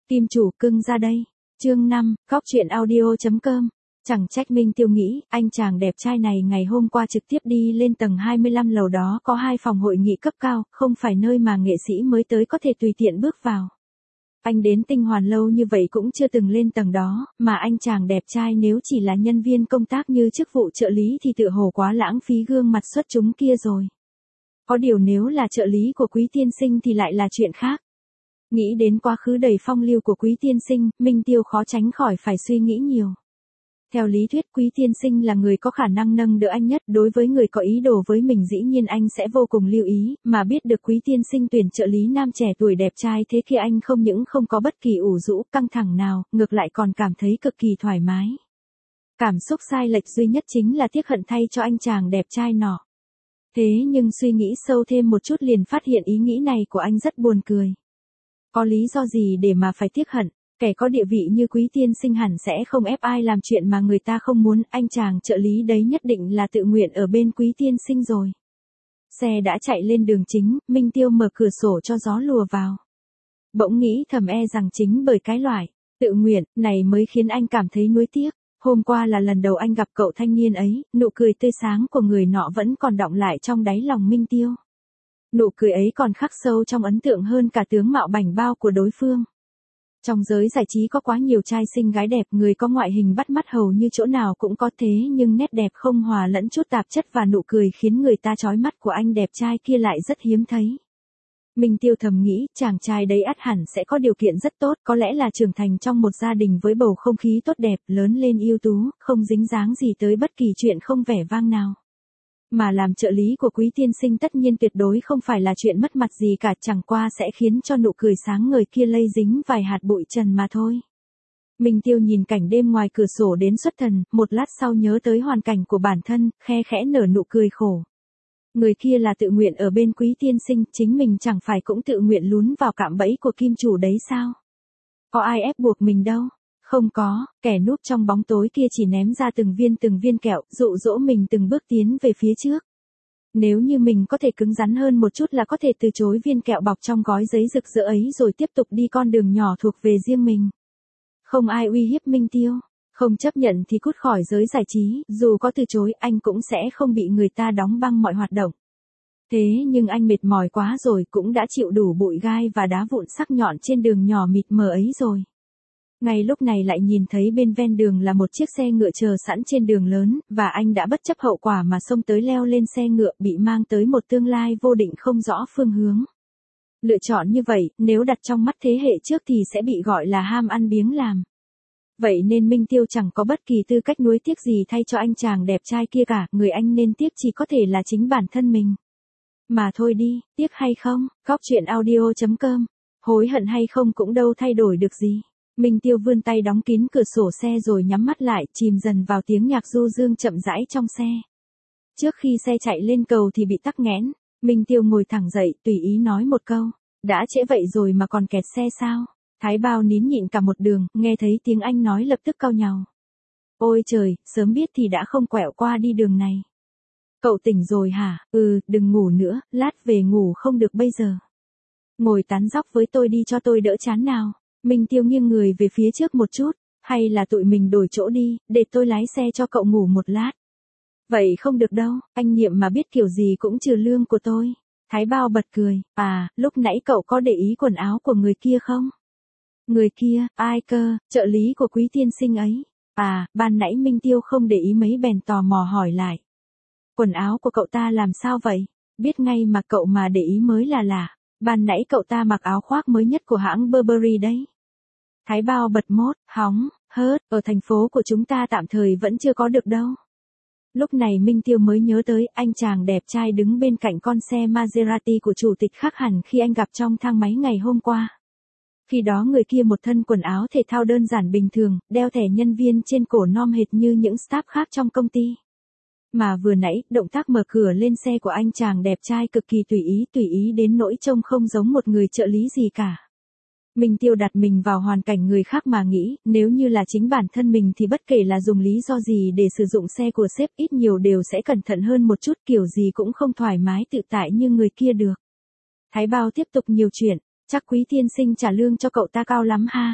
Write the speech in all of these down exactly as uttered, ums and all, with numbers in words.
Kim chủ cưng ra đây. Chương năm, Góc truyện audio.com. Chẳng trách Minh Tiêu nghĩ, anh chàng đẹp trai này ngày hôm qua trực tiếp đi lên tầng hai mươi lăm lầu đó có hai phòng hội nghị cấp cao, không phải nơi mà nghệ sĩ mới tới có thể tùy tiện bước vào. Anh đến Tinh Hoàn lâu như vậy cũng chưa từng lên tầng đó, mà anh chàng đẹp trai nếu chỉ là nhân viên công tác như chức vụ trợ lý thì tựa hồ quá lãng phí gương mặt xuất chúng kia rồi. Có điều nếu là trợ lý của Quý tiên sinh thì lại là chuyện khác. Nghĩ đến quá khứ đầy phong lưu của Quý tiên sinh, Minh Tiêu khó tránh khỏi phải suy nghĩ nhiều. Theo lý thuyết Quý tiên sinh là người có khả năng nâng đỡ anh nhất, đối với người có ý đồ với mình dĩ nhiên anh sẽ vô cùng lưu ý, mà biết được Quý tiên sinh tuyển trợ lý nam trẻ tuổi đẹp trai thế kia anh không những không có bất kỳ ủ rũ căng thẳng nào, ngược lại còn cảm thấy cực kỳ thoải mái. Cảm xúc sai lệch duy nhất chính là tiếc hận thay cho anh chàng đẹp trai nọ. Thế nhưng suy nghĩ sâu thêm một chút liền phát hiện ý nghĩ này của anh rất buồn cười. Có lý do gì để mà phải tiếc hận, kẻ có địa vị như Quý tiên sinh hẳn sẽ không ép ai làm chuyện mà người ta không muốn, anh chàng trợ lý đấy nhất định là tự nguyện ở bên Quý tiên sinh rồi. Xe đã chạy lên đường chính, Minh Tiêu mở cửa sổ cho gió lùa vào. Bỗng nghĩ thầm e rằng chính bởi cái loại tự nguyện này mới khiến anh cảm thấy nuối tiếc. Hôm qua là lần đầu anh gặp cậu thanh niên ấy, nụ cười tươi sáng của người nọ vẫn còn đọng lại trong đáy lòng Minh Tiêu. Nụ cười ấy còn khắc sâu trong ấn tượng hơn cả tướng mạo bảnh bao của đối phương. Trong giới giải trí có quá nhiều trai xinh gái đẹp, người có ngoại hình bắt mắt hầu như chỗ nào cũng có, thế nhưng nét đẹp không hòa lẫn chút tạp chất và nụ cười khiến người ta chói mắt của anh đẹp trai kia lại rất hiếm thấy. Minh Tiêu thầm nghĩ, chàng trai đấy ắt hẳn sẽ có điều kiện rất tốt, có lẽ là trưởng thành trong một gia đình với bầu không khí tốt đẹp, lớn lên ưu tú, không dính dáng gì tới bất kỳ chuyện không vẻ vang nào. Mà làm trợ lý của Quý tiên sinh tất nhiên tuyệt đối không phải là chuyện mất mặt gì cả, chẳng qua sẽ khiến cho nụ cười sáng ngời kia lây dính vài hạt bụi trần mà thôi. Minh Tiêu nhìn cảnh đêm ngoài cửa sổ đến xuất thần, một lát sau nhớ tới hoàn cảnh của bản thân, khe khẽ nở nụ cười khổ. Người kia là tự nguyện ở bên Quý tiên sinh, chính mình chẳng phải cũng tự nguyện lún vào cạm bẫy của kim chủ đấy sao? Có ai ép buộc mình đâu? Không có, kẻ núp trong bóng tối kia chỉ ném ra từng viên từng viên kẹo, dụ dỗ mình từng bước tiến về phía trước. Nếu như mình có thể cứng rắn hơn một chút là có thể từ chối viên kẹo bọc trong gói giấy rực rỡ ấy rồi tiếp tục đi con đường nhỏ thuộc về riêng mình. Không ai uy hiếp Minh Tiêu, không chấp nhận thì cút khỏi giới giải trí, dù có từ chối anh cũng sẽ không bị người ta đóng băng mọi hoạt động. Thế nhưng anh mệt mỏi quá rồi, cũng đã chịu đủ bụi gai và đá vụn sắc nhọn trên đường nhỏ mịt mờ ấy rồi. Ngay lúc này lại nhìn thấy bên ven đường là một chiếc xe ngựa chờ sẵn trên đường lớn, và anh đã bất chấp hậu quả mà xông tới leo lên xe ngựa, bị mang tới một tương lai vô định không rõ phương hướng. Lựa chọn như vậy, nếu đặt trong mắt thế hệ trước thì sẽ bị gọi là ham ăn biếng làm. Vậy nên Minh Tiêu chẳng có bất kỳ tư cách nuối tiếc gì thay cho anh chàng đẹp trai kia cả, người anh nên tiếc chỉ có thể là chính bản thân mình. Mà thôi đi, tiếc hay không, Góc truyện audio.com, hối hận hay không cũng đâu thay đổi được gì. Minh Tiêu vươn tay đóng kín cửa sổ xe rồi nhắm mắt lại, chìm dần vào tiếng nhạc du dương chậm rãi trong xe. Trước khi xe chạy lên cầu thì bị tắc nghẽn, Minh Tiêu ngồi thẳng dậy, tùy ý nói một câu, đã trễ vậy rồi mà còn kẹt xe sao? Thái Bao nín nhịn cả một đường, nghe thấy tiếng anh nói lập tức cau nhàu. Ôi trời, sớm biết thì đã không quẹo qua đi đường này. Cậu tỉnh rồi hả? Ừ, đừng ngủ nữa, lát về ngủ không được bây giờ. Ngồi tán dóc với tôi đi cho tôi đỡ chán nào. Minh Tiêu nghiêng người về phía trước một chút, hay là tụi mình đổi chỗ đi, để tôi lái xe cho cậu ngủ một lát. Vậy không được đâu, anh Nhiệm mà biết kiểu gì cũng trừ lương của tôi. Thái Bao bật cười, à, lúc nãy cậu có để ý quần áo của người kia không? Người kia, ai cơ, trợ lý của Quý tiên sinh ấy. À, ban nãy Minh Tiêu không để ý mấy bèn tò mò hỏi lại. Quần áo của cậu ta làm sao vậy? Biết ngay mà cậu mà để ý mới là lạ. Ban nãy cậu ta mặc áo khoác mới nhất của hãng Burberry đấy. Thái Bao bật mốt, hóng, hớt, ở thành phố của chúng ta tạm thời vẫn chưa có được đâu. Lúc này Minh Tiêu mới nhớ tới anh chàng đẹp trai đứng bên cạnh con xe Maserati của chủ tịch khác hẳn khi anh gặp trong thang máy ngày hôm qua. Khi đó người kia một thân quần áo thể thao đơn giản bình thường, đeo thẻ nhân viên trên cổ nom hệt như những staff khác trong công ty. Mà vừa nãy, động tác mở cửa lên xe của anh chàng đẹp trai cực kỳ tùy ý, tùy ý đến nỗi trông không giống một người trợ lý gì cả. Minh Tiêu đặt mình vào hoàn cảnh người khác mà nghĩ, nếu như là chính bản thân mình thì bất kể là dùng lý do gì để sử dụng xe của sếp ít nhiều đều sẽ cẩn thận hơn một chút, kiểu gì cũng không thoải mái tự tại như người kia được. Thái Bao tiếp tục nhiều chuyện. Chắc Quý tiên sinh trả lương cho cậu ta cao lắm ha.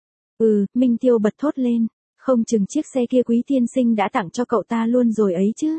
Ừ, Minh Tiêu bật thốt lên, không chừng chiếc xe kia Quý tiên sinh đã tặng cho cậu ta luôn rồi ấy chứ.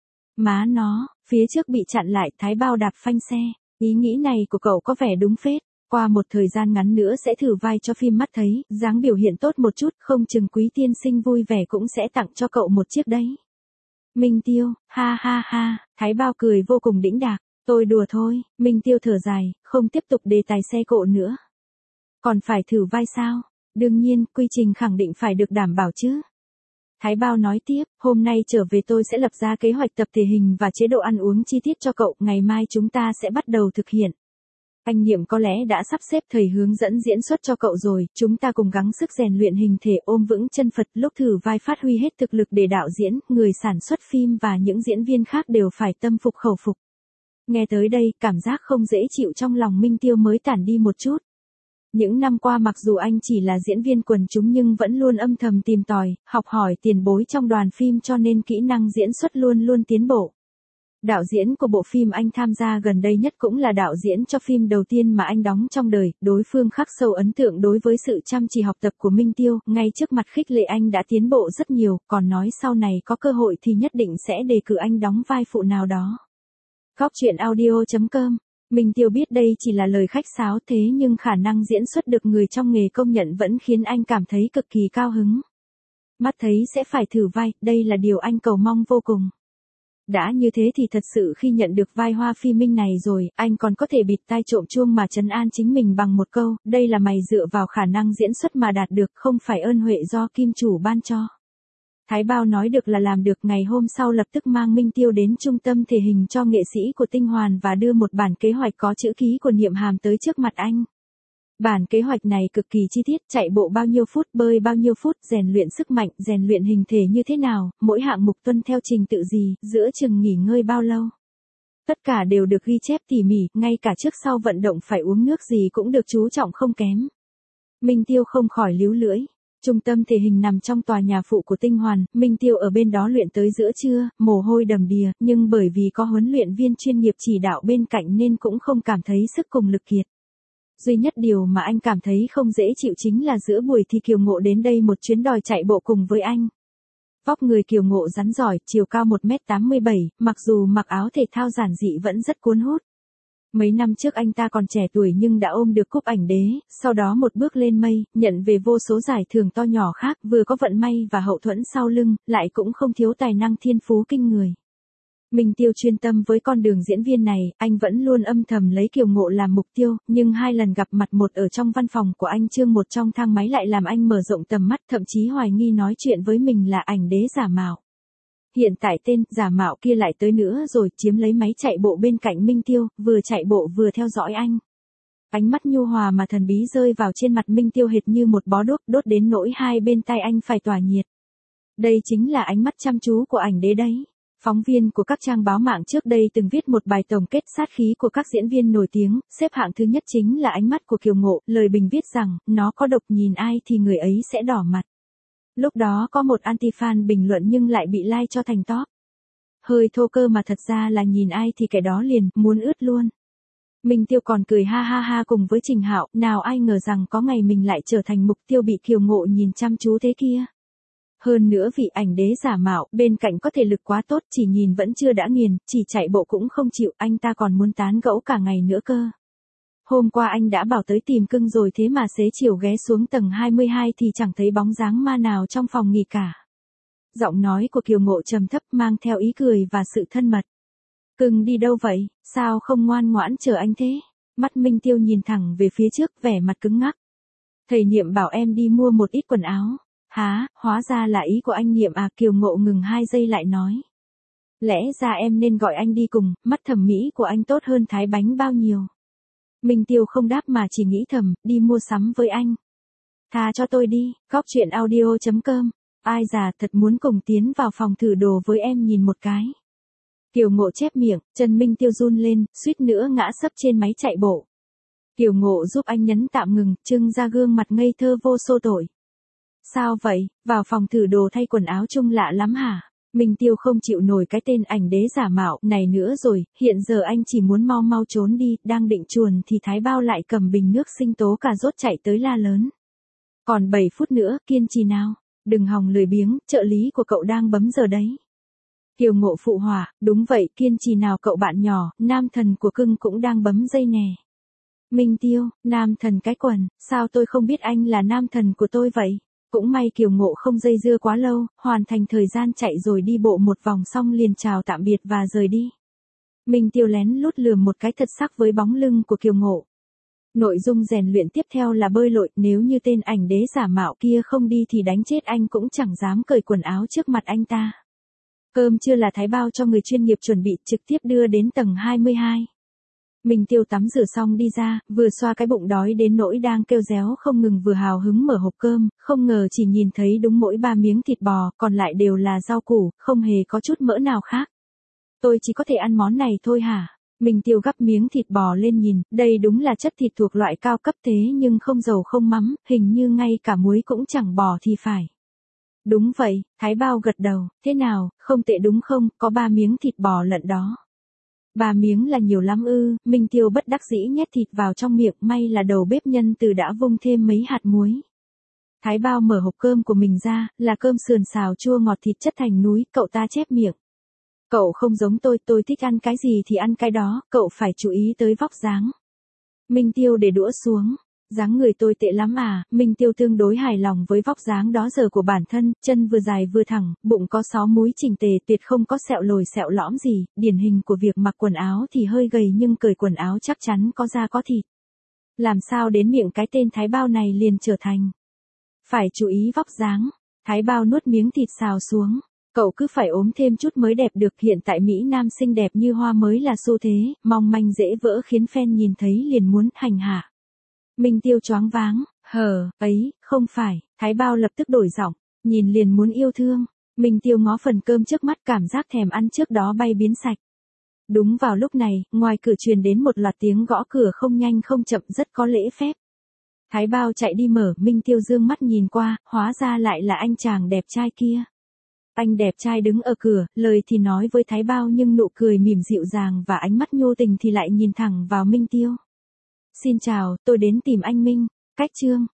Má nó, phía trước bị chặn lại, Thái Bao đạp phanh xe, ý nghĩ này của cậu có vẻ đúng phết. Qua một thời gian ngắn nữa sẽ thử vai cho phim mắt thấy, dáng biểu hiện tốt một chút, không chừng Quý tiên sinh vui vẻ cũng sẽ tặng cho cậu một chiếc đấy. Minh Tiêu, ha ha ha, Thái Bao cười vô cùng đĩnh đạc, tôi đùa thôi, Minh Tiêu thở dài, không tiếp tục đề tài xe cộ nữa. Còn phải thử vai sao? Đương nhiên, quy trình khẳng định phải được đảm bảo chứ. Thái Bao nói tiếp, hôm nay trở về tôi sẽ lập ra kế hoạch tập thể hình và chế độ ăn uống chi tiết cho cậu, ngày mai chúng ta sẽ bắt đầu thực hiện. Anh Niệm có lẽ đã sắp xếp thầy hướng dẫn diễn xuất cho cậu rồi, chúng ta cùng gắng sức rèn luyện hình thể ôm vững chân Phật, lúc thử vai phát huy hết thực lực để đạo diễn, người sản xuất phim và những diễn viên khác đều phải tâm phục khẩu phục. Nghe tới đây, cảm giác không dễ chịu trong lòng Minh Tiêu mới tản đi một chút. Những năm qua mặc dù anh chỉ là diễn viên quần chúng nhưng vẫn luôn âm thầm tìm tòi, học hỏi tiền bối trong đoàn phim cho nên kỹ năng diễn xuất luôn luôn tiến bộ. Đạo diễn của bộ phim anh tham gia gần đây nhất cũng là đạo diễn cho phim đầu tiên mà anh đóng trong đời, đối phương khắc sâu ấn tượng đối với sự chăm chỉ học tập của Minh Tiêu, ngay trước mặt khích lệ anh đã tiến bộ rất nhiều, còn nói sau này có cơ hội thì nhất định sẽ đề cử anh đóng vai phụ nào đó. Góc truyện audio chấm com. Minh Tiêu biết đây chỉ là lời khách sáo thế nhưng khả năng diễn xuất được người trong nghề công nhận vẫn khiến anh cảm thấy cực kỳ cao hứng. Mắt thấy sẽ phải thử vai, đây là điều anh cầu mong vô cùng. Đã như thế thì thật sự khi nhận được vai Hoa Phi Minh này rồi, anh còn có thể bịt tai trộm chuông mà trấn an chính mình bằng một câu, đây là mày dựa vào khả năng diễn xuất mà đạt được, không phải ơn huệ do kim chủ ban cho. Thái Bao nói được là làm được, ngày hôm sau lập tức mang Minh Tiêu đến trung tâm thể hình cho nghệ sĩ của Tinh Hoàn và đưa một bản kế hoạch có chữ ký của Niệm Hàm tới trước mặt anh. Bản kế hoạch này cực kỳ chi tiết, chạy bộ bao nhiêu phút, bơi bao nhiêu phút, rèn luyện sức mạnh, rèn luyện hình thể như thế nào, mỗi hạng mục tuân theo trình tự gì, giữa chừng nghỉ ngơi bao lâu. Tất cả đều được ghi chép tỉ mỉ, ngay cả trước sau vận động phải uống nước gì cũng được chú trọng không kém. Minh Tiêu không khỏi líu lưỡi. Trung tâm thể hình nằm trong tòa nhà phụ của Tinh Hoàn, Minh Tiêu ở bên đó luyện tới giữa trưa, mồ hôi đầm đìa, nhưng bởi vì có huấn luyện viên chuyên nghiệp chỉ đạo bên cạnh nên cũng không cảm thấy sức cùng lực kiệt. Duy nhất điều mà anh cảm thấy không dễ chịu chính là giữa buổi thi Kiều Ngộ đến đây một chuyến đòi chạy bộ cùng với anh. Vóc người Kiều Ngộ rắn giỏi, chiều cao một mét tám mươi bảy, mặc dù mặc áo thể thao giản dị vẫn rất cuốn hút. Mấy năm trước anh ta còn trẻ tuổi nhưng đã ôm được cúp ảnh đế, sau đó một bước lên mây, nhận về vô số giải thưởng to nhỏ khác, vừa có vận may và hậu thuẫn sau lưng, lại cũng không thiếu tài năng thiên phú kinh người. Minh Tiêu chuyên tâm với con đường diễn viên này, anh vẫn luôn âm thầm lấy Kiều Ngộ làm mục tiêu, nhưng hai lần gặp mặt, một ở trong văn phòng của anh Trương, một trong thang máy, lại làm anh mở rộng tầm mắt, thậm chí hoài nghi nói chuyện với mình là ảnh đế giả mạo. Hiện tại tên giả mạo kia lại tới nữa rồi, chiếm lấy máy chạy bộ bên cạnh Minh Tiêu, vừa chạy bộ vừa theo dõi anh. Ánh mắt nhu hòa mà thần bí rơi vào trên mặt Minh Tiêu hệt như một bó đuốc, đốt đến nỗi hai bên tai anh phải tỏa nhiệt. Đây chính là ánh mắt chăm chú của ảnh đế đấy. Phóng viên của các trang báo mạng trước đây từng viết một bài tổng kết sát khí của các diễn viên nổi tiếng, xếp hạng thứ nhất chính là ánh mắt của Kiều Ngộ, lời bình viết rằng, nó có độc, nhìn ai thì người ấy sẽ đỏ mặt. Lúc đó có một anti-fan bình luận nhưng lại bị like cho thành top. Hơi thô cơ mà thật ra là nhìn ai thì kẻ đó liền, muốn ướt luôn. Minh Tiêu còn cười ha ha ha cùng với Trình Hạo, nào ai ngờ rằng có ngày mình lại trở thành mục tiêu bị Kiều Ngộ nhìn chăm chú thế kia. Hơn nữa vị ảnh đế giả mạo, bên cạnh có thể lực quá tốt, chỉ nhìn vẫn chưa đã nghiền, chỉ chạy bộ cũng không chịu, anh ta còn muốn tán gẫu cả ngày nữa cơ. Hôm qua anh đã bảo tới tìm cưng rồi, thế mà xế chiều ghé xuống tầng hai mươi hai thì chẳng thấy bóng dáng ma nào trong phòng nghỉ cả. Giọng nói của Kiều Ngộ trầm thấp mang theo ý cười và sự thân mật. Cưng đi đâu vậy, sao không ngoan ngoãn chờ anh thế? Mắt Minh Tiêu nhìn thẳng về phía trước, vẻ mặt cứng ngắc. Thầy Niệm bảo em đi mua một ít quần áo. Hả, hóa ra là ý của anh Niệm à? Kiều Ngộ ngừng hai giây lại nói. Lẽ ra em nên gọi anh đi cùng, mắt thẩm mỹ của anh tốt hơn Thái Bánh bao nhiêu. Minh Tiêu không đáp mà chỉ nghĩ thầm, đi mua sắm với anh. Tha cho tôi đi, góc truyện audio chấm com. Ai già thật muốn cùng tiến vào phòng thử đồ với em nhìn một cái. Kiều Ngộ chép miệng, chân Minh Tiêu run lên, suýt nữa ngã sấp trên máy chạy bộ. Kiều Ngộ giúp anh nhấn tạm ngừng, trưng ra gương mặt ngây thơ vô xô tội. Sao vậy, vào phòng thử đồ thay quần áo chung lạ lắm hả? Minh Tiêu không chịu nổi cái tên ảnh đế giả mạo này nữa rồi, hiện giờ anh chỉ muốn mau mau trốn đi, đang định chuồn thì Thái Bao lại cầm bình nước sinh tố cà rốt chạy tới la lớn. Còn bảy phút nữa, kiên trì nào, đừng hòng lười biếng, trợ lý của cậu đang bấm giờ đấy. Kiều Ngộ phụ họa, đúng vậy, kiên trì nào cậu bạn nhỏ, nam thần của cưng cũng đang bấm dây nè. Minh Tiêu, nam thần cái quần, sao tôi không biết anh là nam thần của tôi vậy? Cũng may Kiều Ngộ không dây dưa quá lâu, hoàn thành thời gian chạy rồi đi bộ một vòng xong liền chào tạm biệt và rời đi. Minh Tiêu lén lút lườm một cái thật sắc với bóng lưng của Kiều Ngộ. Nội dung rèn luyện tiếp theo là bơi lội, nếu như tên ảnh đế giả mạo kia không đi thì đánh chết anh cũng chẳng dám cởi quần áo trước mặt anh ta. Cơm trưa là Thái Bao cho người chuyên nghiệp chuẩn bị trực tiếp đưa đến tầng hai mươi hai. Minh Tiêu tắm rửa xong đi ra, vừa xoa cái bụng đói đến nỗi đang kêu réo không ngừng vừa hào hứng mở hộp cơm, không ngờ chỉ nhìn thấy đúng mỗi ba miếng thịt bò, còn lại đều là rau củ, không hề có chút mỡ nào khác. Tôi chỉ có thể ăn món này thôi hả? Minh Tiêu gắp miếng thịt bò lên nhìn, đây đúng là chất thịt thuộc loại cao cấp thế nhưng không dầu không mắm, hình như ngay cả muối cũng chẳng bỏ thì phải. Đúng vậy, Thái Bao gật đầu, thế nào, không tệ đúng không, có ba miếng thịt bò lận đó. Ba miếng là nhiều lắm ư, Minh Tiêu bất đắc dĩ nhét thịt vào trong miệng, may là đầu bếp nhân từ đã vung thêm mấy hạt muối. Thái Bao mở hộp cơm của mình ra, là cơm sườn xào chua ngọt thịt chất thành núi, cậu ta chép miệng. Cậu không giống tôi, tôi thích ăn cái gì thì ăn cái đó, cậu phải chú ý tới vóc dáng. Minh Tiêu để đũa xuống. Dáng người tôi tệ lắm à, Minh Tiêu tương đối hài lòng với vóc dáng đó giờ của bản thân, chân vừa dài vừa thẳng, bụng có sáu múi chỉnh tề, tuyệt không có sẹo lồi sẹo lõm gì, điển hình của việc mặc quần áo thì hơi gầy nhưng cởi quần áo chắc chắn có da có thịt. Làm sao đến miệng cái tên Thái Bao này liền trở thành. Phải chú ý vóc dáng. Thái Bao nuốt miếng thịt xào xuống. Cậu cứ phải ốm thêm chút mới đẹp được, hiện tại Mỹ Nam xinh đẹp như hoa mới là xu thế, mong manh dễ vỡ khiến fan nhìn thấy liền muốn hành hạ. Minh Tiêu choáng váng, hờ, ấy, không phải, Thái Bao lập tức đổi giọng, nhìn liền muốn yêu thương. Minh Tiêu ngó phần cơm trước mắt, cảm giác thèm ăn trước đó bay biến sạch. Đúng vào lúc này, ngoài cửa truyền đến một loạt tiếng gõ cửa không nhanh không chậm rất có lễ phép. Thái Bao chạy đi mở, Minh Tiêu dương mắt nhìn qua, hóa ra lại là anh chàng đẹp trai kia. Anh đẹp trai đứng ở cửa, lời thì nói với Thái Bao nhưng nụ cười mỉm dịu dàng và ánh mắt nhô tình thì lại nhìn thẳng vào Minh Tiêu. Xin chào, tôi đến tìm anh Minh, cách chương.